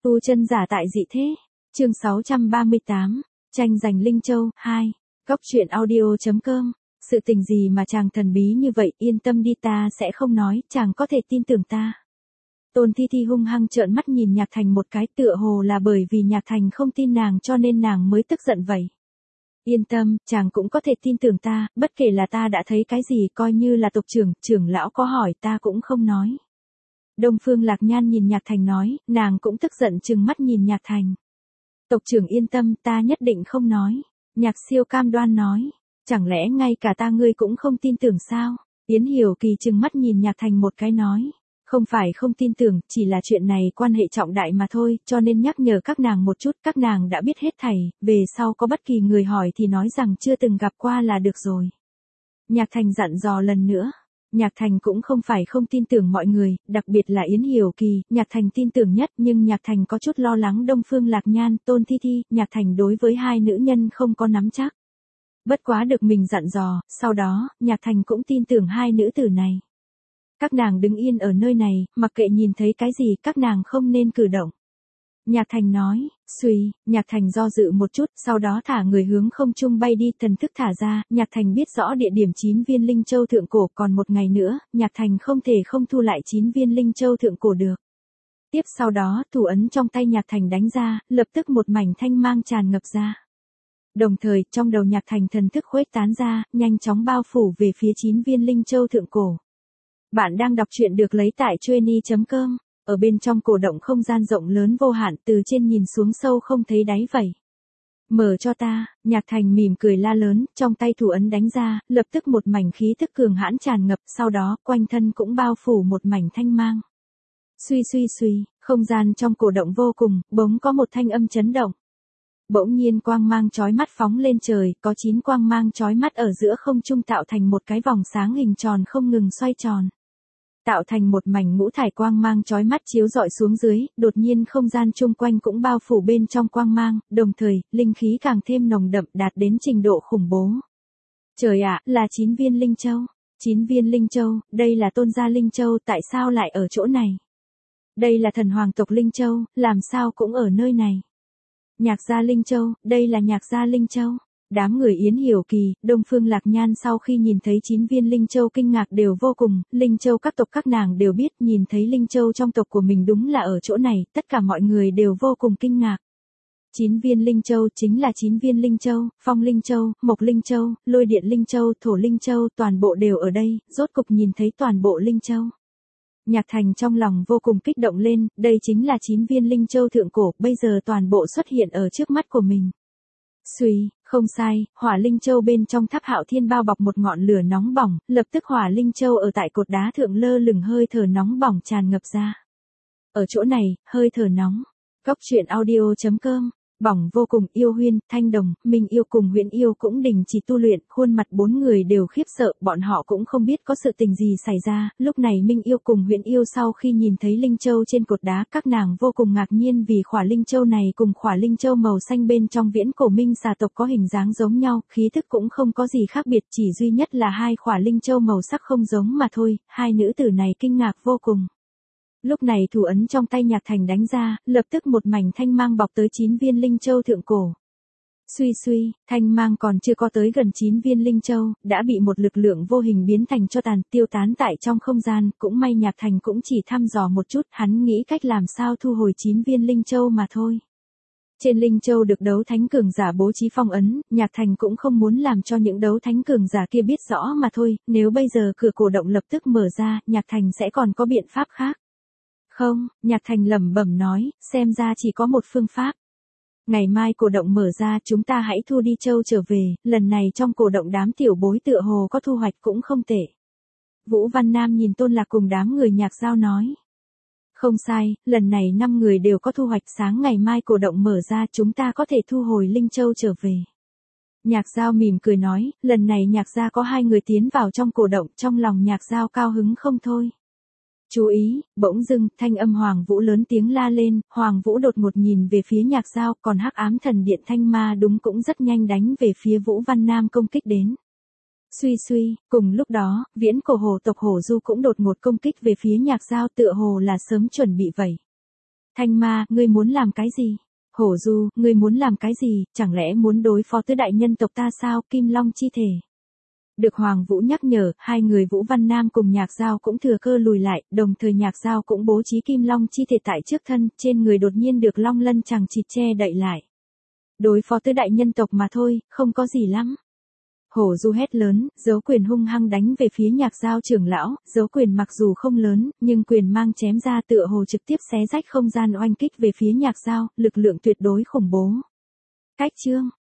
Tu chân giả tại dị thế. Chương 638. Tranh giành Linh Châu 2. Góc truyện audio.com. Sự tình gì mà chàng thần bí như vậy, yên tâm đi, ta sẽ không nói, chàng có thể tin tưởng ta. Tôn Thi Thi hung hăng trợn mắt nhìn Nhạc Thành một cái, tựa hồ là bởi vì Nhạc Thành không tin nàng cho nên nàng mới tức giận vậy. Yên tâm, chàng cũng có thể tin tưởng ta, bất kể là ta đã thấy cái gì, coi như là tộc trưởng lão có hỏi ta cũng không nói. Đông Phương Lạc Nhan nhìn Nhạc Thành nói, nàng cũng tức giận trừng mắt nhìn Nhạc Thành. Tộc trưởng yên tâm, ta nhất định không nói. Nhạc Siêu cam đoan nói, chẳng lẽ ngay cả ta ngươi cũng không tin tưởng sao? Yến Hiểu Kỳ trừng mắt nhìn Nhạc Thành một cái nói, không phải không tin tưởng, chỉ là chuyện này quan hệ trọng đại mà thôi, cho nên nhắc nhở các nàng một chút, các nàng đã biết hết thảy, về sau có bất kỳ người hỏi thì nói rằng chưa từng gặp qua là được rồi. Nhạc Thành dặn dò lần nữa. Nhạc Thành cũng không phải không tin tưởng mọi người, đặc biệt là Yến Hiểu Kỳ, Nhạc Thành tin tưởng nhất, nhưng Nhạc Thành có chút lo lắng Đông Phương Lạc Nhan, Tôn Thi Thi, Nhạc Thành đối với hai nữ nhân không có nắm chắc. Bất quá được mình dặn dò, sau đó, Nhạc Thành cũng tin tưởng hai nữ tử này. Các nàng đứng yên ở nơi này, mặc kệ nhìn thấy cái gì, các nàng không nên cử động. Nhạc Thành nói, suy, Nhạc Thành do dự một chút, sau đó thả người hướng không trung bay đi, thần thức thả ra, Nhạc Thành biết rõ địa điểm 9 viên Linh Châu Thượng Cổ, còn một ngày nữa, Nhạc Thành không thể không thu lại 9 viên Linh Châu Thượng Cổ được. Tiếp sau đó, thủ ấn trong tay Nhạc Thành đánh ra, lập tức một mảnh thanh mang tràn ngập ra. Đồng thời, trong đầu Nhạc Thành thần thức khuếch tán ra, nhanh chóng bao phủ về phía 9 viên Linh Châu Thượng Cổ. Bạn đang đọc truyện được lấy tại Chueny.com. Ở bên trong cổ động không gian rộng lớn vô hạn, từ trên nhìn xuống sâu không thấy đáy vậy. Mở cho ta, Nhạc Thành mỉm cười la lớn, trong tay thủ ấn đánh ra, lập tức một mảnh khí thức cường hãn tràn ngập, sau đó, quanh thân cũng bao phủ một mảnh thanh mang. Suy, không gian trong cổ động vô cùng, bỗng có một thanh âm chấn động. Bỗng nhiên quang mang chói mắt phóng lên trời, có 9 quang mang chói mắt ở giữa không trung tạo thành một cái vòng sáng hình tròn không ngừng xoay tròn. Tạo thành một mảnh ngũ thải quang mang chói mắt chiếu rọi xuống dưới, đột nhiên không gian chung quanh cũng bao phủ bên trong quang mang, đồng thời, linh khí càng thêm nồng đậm đạt đến trình độ khủng bố. Trời ạ, là 9 viên Linh Châu. 9 viên Linh Châu, đây là tôn gia Linh Châu, tại sao lại ở chỗ này? Đây là thần hoàng tộc Linh Châu, làm sao cũng ở nơi này? Nhạc gia Linh Châu, đây là Nhạc gia Linh Châu. Đám người Yến Hiểu Kỳ, Đông Phương Lạc Nhan sau khi nhìn thấy 9 viên Linh Châu kinh ngạc đều vô cùng, Linh Châu các tộc các nàng đều biết, nhìn thấy Linh Châu trong tộc của mình đúng là ở chỗ này, tất cả mọi người đều vô cùng kinh ngạc. 9 viên Linh Châu chính là 9 viên Linh Châu, Phong Linh Châu, Mộc Linh Châu, Lôi Điện Linh Châu, Thổ Linh Châu, toàn bộ đều ở đây, rốt cục nhìn thấy toàn bộ Linh Châu. Nhạc Thành trong lòng vô cùng kích động lên, đây chính là 9 viên Linh Châu Thượng Cổ, bây giờ toàn bộ xuất hiện ở trước mắt của mình. Suy, không sai, Hỏa Linh Châu bên trong Tháp Hạo Thiên bao bọc một ngọn lửa nóng bỏng, lập tức Hỏa Linh Châu ở tại cột đá thượng lơ lửng, hơi thở nóng bỏng tràn ngập ra. Ở chỗ này, hơi thở nóng. Góc truyện audio.com. Bỏng vô cùng, Yêu Huyên, Thanh Đồng, Minh Yêu cùng Huyễn Yêu cũng đình chỉ tu luyện, khuôn mặt bốn người đều khiếp sợ, bọn họ cũng không biết có sự tình gì xảy ra, lúc này Minh Yêu cùng Huyễn Yêu sau khi nhìn thấy Linh Châu trên cột đá, các nàng vô cùng ngạc nhiên vì khỏa Linh Châu này cùng khỏa Linh Châu màu xanh bên trong viễn cổ Minh xà tộc có hình dáng giống nhau, khí thức cũng không có gì khác biệt, chỉ duy nhất là hai khỏa Linh Châu màu sắc không giống mà thôi, hai nữ tử này kinh ngạc vô cùng. Lúc này thủ ấn trong tay Nhạc Thành đánh ra, lập tức một mảnh thanh mang bọc tới 9 viên Linh Châu Thượng Cổ. Suy, thanh mang còn chưa có tới gần 9 viên Linh Châu, đã bị một lực lượng vô hình biến thành cho tàn, tiêu tán tại trong không gian, cũng may Nhạc Thành cũng chỉ thăm dò một chút, hắn nghĩ cách làm sao thu hồi 9 viên Linh Châu mà thôi. Trên Linh Châu được đấu thánh cường giả bố trí phong ấn, Nhạc Thành cũng không muốn làm cho những đấu thánh cường giả kia biết rõ mà thôi, nếu bây giờ cửa cổ động lập tức mở ra, Nhạc Thành sẽ còn có biện pháp khác. Không, Nhạc Thành lẩm bẩm nói, xem ra chỉ có một phương pháp. Ngày mai cổ động mở ra, chúng ta hãy thu đi châu trở về, lần này trong cổ động đám tiểu bối tựa hồ có thu hoạch cũng không tệ. Vũ Văn Nam nhìn Tôn Lạc cùng đám người Nhạc Giao nói. Không sai, lần này 5 người đều có thu hoạch, sáng ngày mai cổ động mở ra chúng ta có thể thu hồi Linh Châu trở về. Nhạc Giao mỉm cười nói, lần này Nhạc gia có 2 người tiến vào trong cổ động, trong lòng Nhạc Giao cao hứng không thôi. Chú ý, bỗng dưng, thanh âm Hoàng Vũ lớn tiếng la lên, Hoàng Vũ đột ngột nhìn về phía Nhạc Giao, còn Hắc Ám Thần Điện Thanh Ma đúng cũng rất nhanh đánh về phía Vũ Văn Nam công kích đến. Suy, cùng lúc đó, viễn cổ hồ tộc Hổ Du cũng đột ngột công kích về phía Nhạc Giao, tựa hồ là sớm chuẩn bị vậy. Thanh Ma, ngươi muốn làm cái gì? Hổ Du, ngươi muốn làm cái gì, chẳng lẽ muốn đối phó tứ đại nhân tộc ta sao, Kim Long chi thể. Được Hoàng Vũ nhắc nhở, hai người Vũ Văn Nam cùng Nhạc Giao cũng thừa cơ lùi lại, đồng thời Nhạc Giao cũng bố trí Kim Long chi thể tại trước thân, trên người đột nhiên được Long Lân chằng chịt che đậy lại. Đối phó tứ đại nhân tộc mà thôi, không có gì lắm. Hổ Du hét lớn, giấu quyền hung hăng đánh về phía Nhạc Giao trưởng lão, giấu quyền mặc dù không lớn, nhưng quyền mang chém ra tựa hồ trực tiếp xé rách không gian oanh kích về phía Nhạc Giao, lực lượng tuyệt đối khủng bố. Cách chương